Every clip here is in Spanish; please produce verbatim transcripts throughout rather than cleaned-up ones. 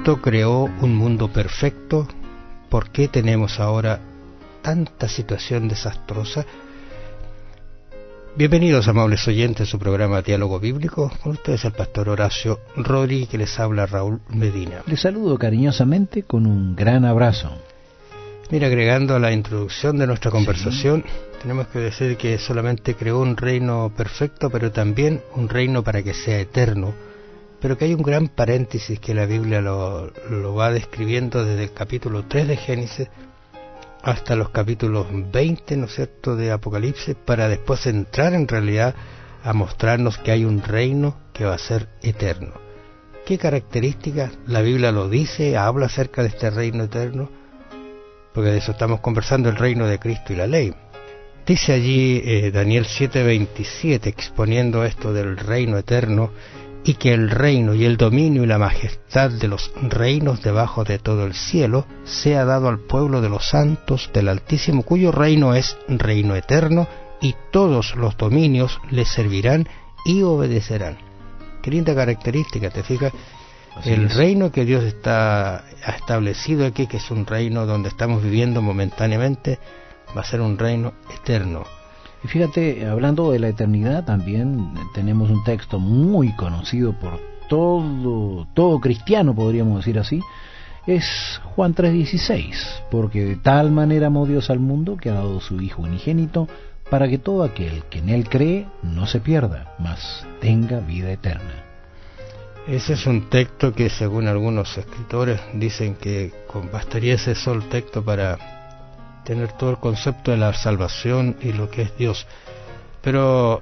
Cristo creó un mundo perfecto, ¿por qué tenemos ahora tanta situación desastrosa? Bienvenidos, amables oyentes, a su programa Diálogo Bíblico. Con ustedes el pastor Horacio Rodríguez, que les habla Raúl Medina. Les saludo cariñosamente con un gran abrazo. Mira, agregando a la introducción de nuestra conversación, sí. tenemos que decir que solamente creó un reino perfecto, pero también un reino para que sea eterno. Pero que hay un gran paréntesis que la Biblia lo, lo va describiendo desde el capítulo tres de Génesis hasta los capítulos veinte, ¿no es cierto?, de Apocalipsis, para después entrar en realidad a mostrarnos que hay un reino que va a ser eterno. ¿Qué características? La Biblia lo dice, habla acerca de este reino eterno, porque de eso estamos conversando, el reino de Cristo y la ley. Dice allí eh, Daniel siete veintisiete, exponiendo esto del reino eterno, y que el reino y el dominio y la majestad de los reinos debajo de todo el cielo sea dado al pueblo de los santos del Altísimo, cuyo reino es reino eterno, y todos los dominios le servirán y obedecerán. Qué linda característica, ¿te fijas? Así el es. Reino que Dios está ha establecido aquí, que es un reino donde estamos viviendo momentáneamente, va a ser un reino eterno. Y fíjate, hablando de la eternidad, también tenemos un texto muy conocido por todo, todo cristiano, podríamos decir así, es Juan tres dieciséis, porque de tal manera amó Dios al mundo que ha dado su Hijo unigénito, para que todo aquel que en Él cree no se pierda, mas tenga vida eterna. Ese es un texto que, según algunos escritores, dicen que bastaría ese solo texto para tener todo el concepto de la salvación y lo que es Dios. Pero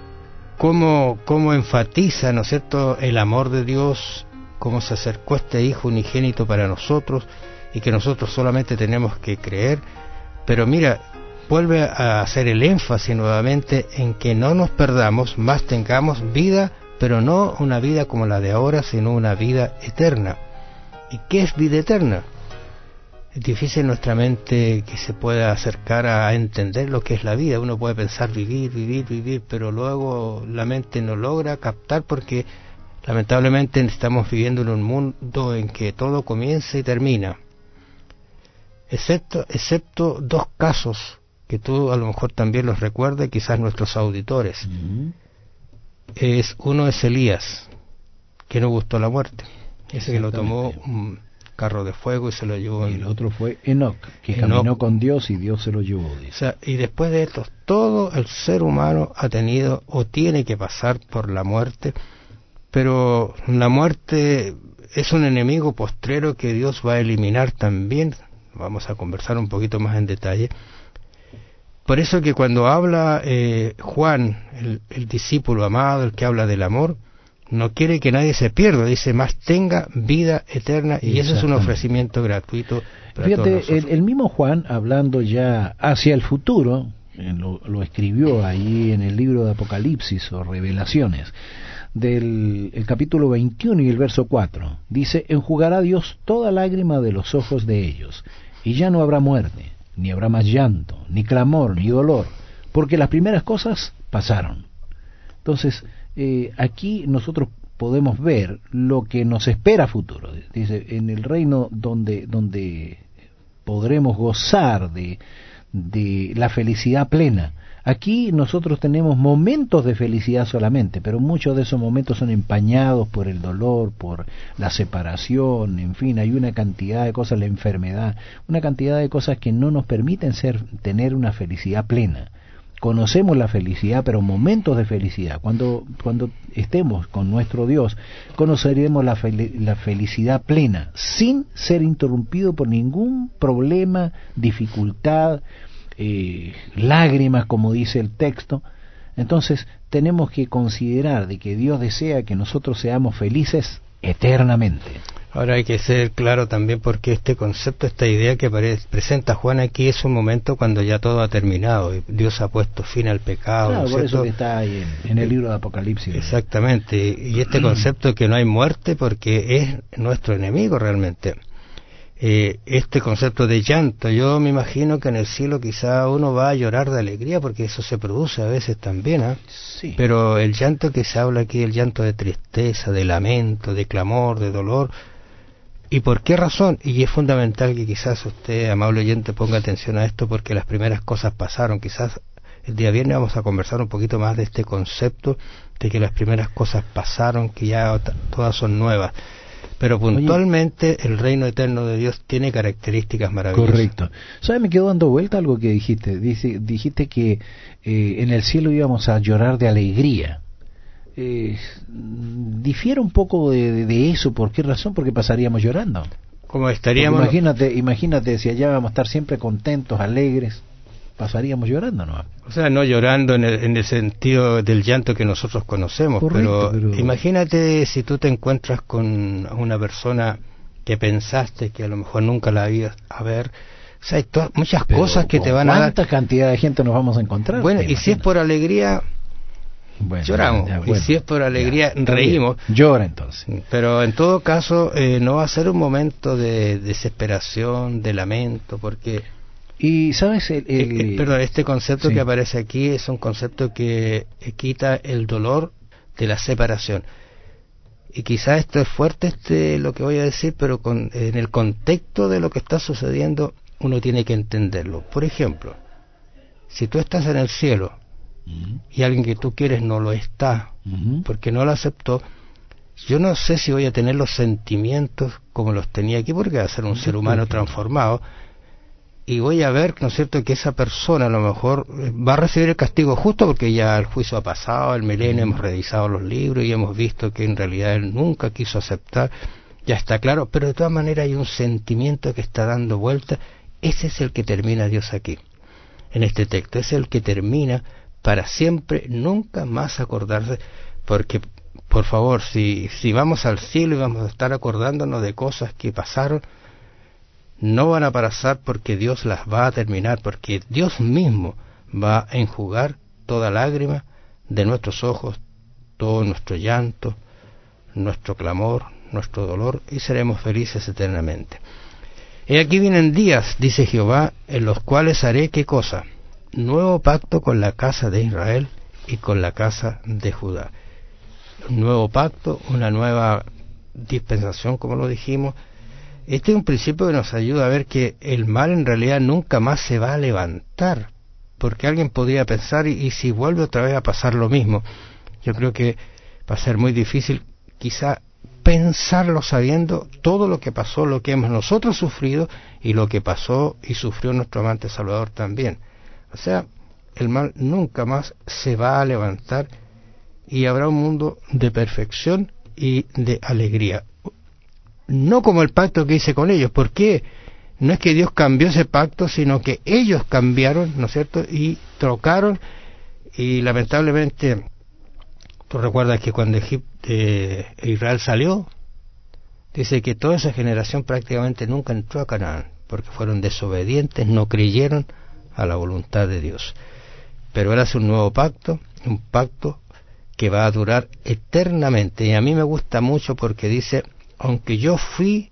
cómo, cómo enfatiza, ¿no es cierto?, el amor de Dios, cómo se acercó este Hijo unigénito para nosotros y que nosotros solamente tenemos que creer. Pero mira, vuelve a hacer el énfasis nuevamente en que no nos perdamos, más tengamos vida, pero no una vida como la de ahora, sino una vida eterna. ¿Y qué es vida eterna? Es difícil nuestra mente que se pueda acercar a entender lo que es la vida. Uno puede pensar vivir, vivir, vivir, pero luego la mente no logra captar, porque lamentablemente estamos viviendo en un mundo en que todo comienza y termina. Excepto, excepto dos casos que tú a lo mejor también los recuerdas, quizás nuestros auditores. Uh-huh. Es, uno es Elías, que no gustó la muerte. Ese que lo tomó un carro de fuego y se lo llevó. Y el otro fue Enoc, que Enoc. caminó con Dios y Dios se lo llevó. O sea, y después de esto, todo el ser humano ha tenido o tiene que pasar por la muerte, pero la muerte es un enemigo postrero que Dios va a eliminar también. Vamos a conversar un poquito más en detalle. Por eso que cuando habla eh, Juan, el, el discípulo amado, el que habla del amor, no quiere que nadie se pierda, dice, más tenga vida eterna, y eso es un ofrecimiento gratuito para Fíjate, todos nosotros. El, el mismo Juan, hablando ya hacia el futuro, lo, lo escribió ahí en el libro de Apocalipsis o Revelaciones, del el capítulo veintiuno y el verso cuatro, dice, enjugará Dios toda lágrima de los ojos de ellos, y ya no habrá muerte, ni habrá más llanto, ni clamor, ni dolor, porque las primeras cosas pasaron. Entonces, eh, aquí nosotros podemos ver lo que nos espera a futuro. Dice, en el reino donde, donde podremos gozar de, de la felicidad plena. Aquí nosotros tenemos momentos de felicidad solamente, pero muchos de esos momentos son empañados por el dolor, por la separación, en fin, hay una cantidad de cosas, la enfermedad, una cantidad de cosas que no nos permiten ser, tener una felicidad plena. Conocemos la felicidad, pero momentos de felicidad. Cuando, cuando estemos con nuestro Dios, conoceremos la, fel- la felicidad plena, sin ser interrumpido por ningún problema, dificultad, eh, lágrimas, como dice el texto. Entonces, tenemos que considerar de que Dios desea que nosotros seamos felices eternamente. Ahora hay que ser claro también, porque este concepto, esta idea que presenta Juan aquí, es un momento cuando ya todo ha terminado y Dios ha puesto fin al pecado. Claro, ¿no por cierto? Eso que está ahí en, en el libro de Apocalipsis. Exactamente, y este concepto de que no hay muerte, porque es nuestro enemigo realmente. Eh, este concepto de llanto, yo me imagino que en el cielo quizá uno va a llorar de alegría, porque eso se produce a veces también, ¿eh? Sí. Pero el llanto que se habla aquí, el llanto de tristeza, de lamento, de clamor, de dolor, ¿Y por qué razón? Y es fundamental que quizás usted, amable oyente, ponga atención a esto, porque las primeras cosas pasaron. Quizás el día viernes vamos a conversar un poquito más de este concepto de que las primeras cosas pasaron, que ya t- todas son nuevas. Pero puntualmente Oye, el reino eterno de Dios tiene características maravillosas. Correcto. ¿Sabes? Me quedó dando vuelta algo que dijiste. Dice, dijiste que eh, en el cielo íbamos a llorar de alegría. Eh, difiere un poco de, de, de eso. ¿Por qué razón? Porque pasaríamos llorando. Como estaríamos... Porque imagínate, imagínate si allá vamos a estar siempre contentos, alegres, pasaríamos llorando, ¿no? O sea, no llorando en el, en el sentido del llanto que nosotros conocemos. Correcto, pero, pero imagínate si tú te encuentras con una persona que pensaste que a lo mejor nunca la ibas a ver. O sea, hay to- muchas pero cosas que te van a dar. ¿Cuánta cantidad de gente nos vamos a encontrar? Bueno, y imaginas? Si es por alegría... Bueno, lloramos, ya, ya, bueno, y si es por alegría, ya, reímos. Llora entonces. Pero en todo caso, eh, no va a ser un momento de desesperación, de lamento, porque... Y, ¿sabes? El, el... Eh, eh, perdón, este concepto sí. que aparece aquí es un concepto que eh, quita el dolor de la separación. Y quizás esto es fuerte, este lo que voy a decir, pero con, en el contexto de lo que está sucediendo, uno tiene que entenderlo. Por ejemplo, si tú estás en el cielo y alguien que tú quieres no lo está, uh-huh. porque no lo aceptó, yo no sé si voy a tener los sentimientos como los tenía aquí, porque va a ser un yo ser humano transformado, y voy a ver, ¿no es cierto?, que esa persona a lo mejor va a recibir el castigo justo, porque ya el juicio ha pasado, el milenio, uh-huh. hemos revisado los libros y hemos visto que en realidad él nunca quiso aceptar, ya está claro, pero de todas maneras hay un sentimiento que está dando vuelta. Ese es el que termina Dios aquí, en este texto, es el que termina para siempre, nunca más acordarse, porque, por favor, si, si vamos al cielo y vamos a estar acordándonos de cosas que pasaron, no van a pasar porque Dios las va a terminar, porque Dios mismo va a enjugar toda lágrima de nuestros ojos, todo nuestro llanto, nuestro clamor, nuestro dolor, y seremos felices eternamente. Y aquí vienen días, dice Jehová, en los cuales haré, ¿qué cosa? Nuevo pacto con la casa de Israel y con la casa de Judá. Un nuevo pacto, una nueva dispensación, como lo dijimos. Este es un principio que nos ayuda a ver que el mal en realidad nunca más se va a levantar, porque alguien podría pensar, y, y si vuelve otra vez a pasar lo mismo, yo creo que va a ser muy difícil quizá pensarlo sabiendo todo lo que pasó, lo que hemos nosotros sufrido y lo que pasó y sufrió nuestro amante Salvador también. O sea, el mal nunca más se va a levantar y habrá un mundo de perfección y de alegría. No como el pacto que hice con ellos. ¿Por qué? No es que Dios cambió ese pacto, sino que ellos cambiaron, ¿no es cierto? Y trocaron, y lamentablemente, tú recuerdas que cuando Egipto, eh, Israel salió, dice que toda esa generación prácticamente nunca entró a Canaán, porque fueron desobedientes, no creyeron a la voluntad de Dios. Pero Él hace un nuevo pacto, un pacto que va a durar eternamente. Y a mí me gusta mucho porque dice, aunque yo fui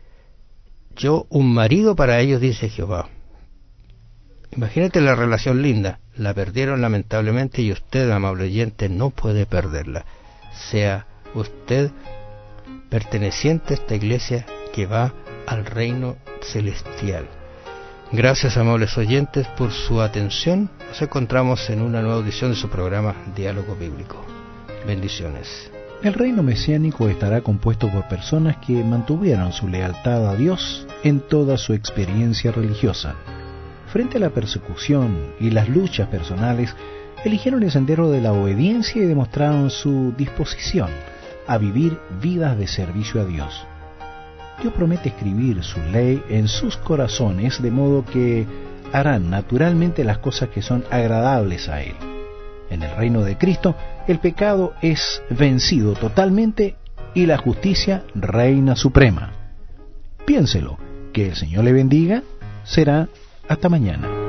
yo un marido para ellos, dice Jehová. Imagínate la relación linda. La perdieron lamentablemente, y usted, amable oyente, no puede perderla. Sea usted perteneciente a esta iglesia que va al reino celestial. Gracias, amables oyentes, por su atención. Nos encontramos en una nueva edición de su programa Diálogo Bíblico. Bendiciones. El reino mesiánico estará compuesto por personas que mantuvieron su lealtad a Dios en toda su experiencia religiosa. Frente a la persecución y las luchas personales, eligieron el sendero de la obediencia y demostraron su disposición a vivir vidas de servicio a Dios. Dios promete escribir su ley en sus corazones, de modo que harán naturalmente las cosas que son agradables a Él. En el reino de Cristo, el pecado es vencido totalmente y la justicia reina suprema. Piénselo, que el Señor le bendiga, será hasta mañana.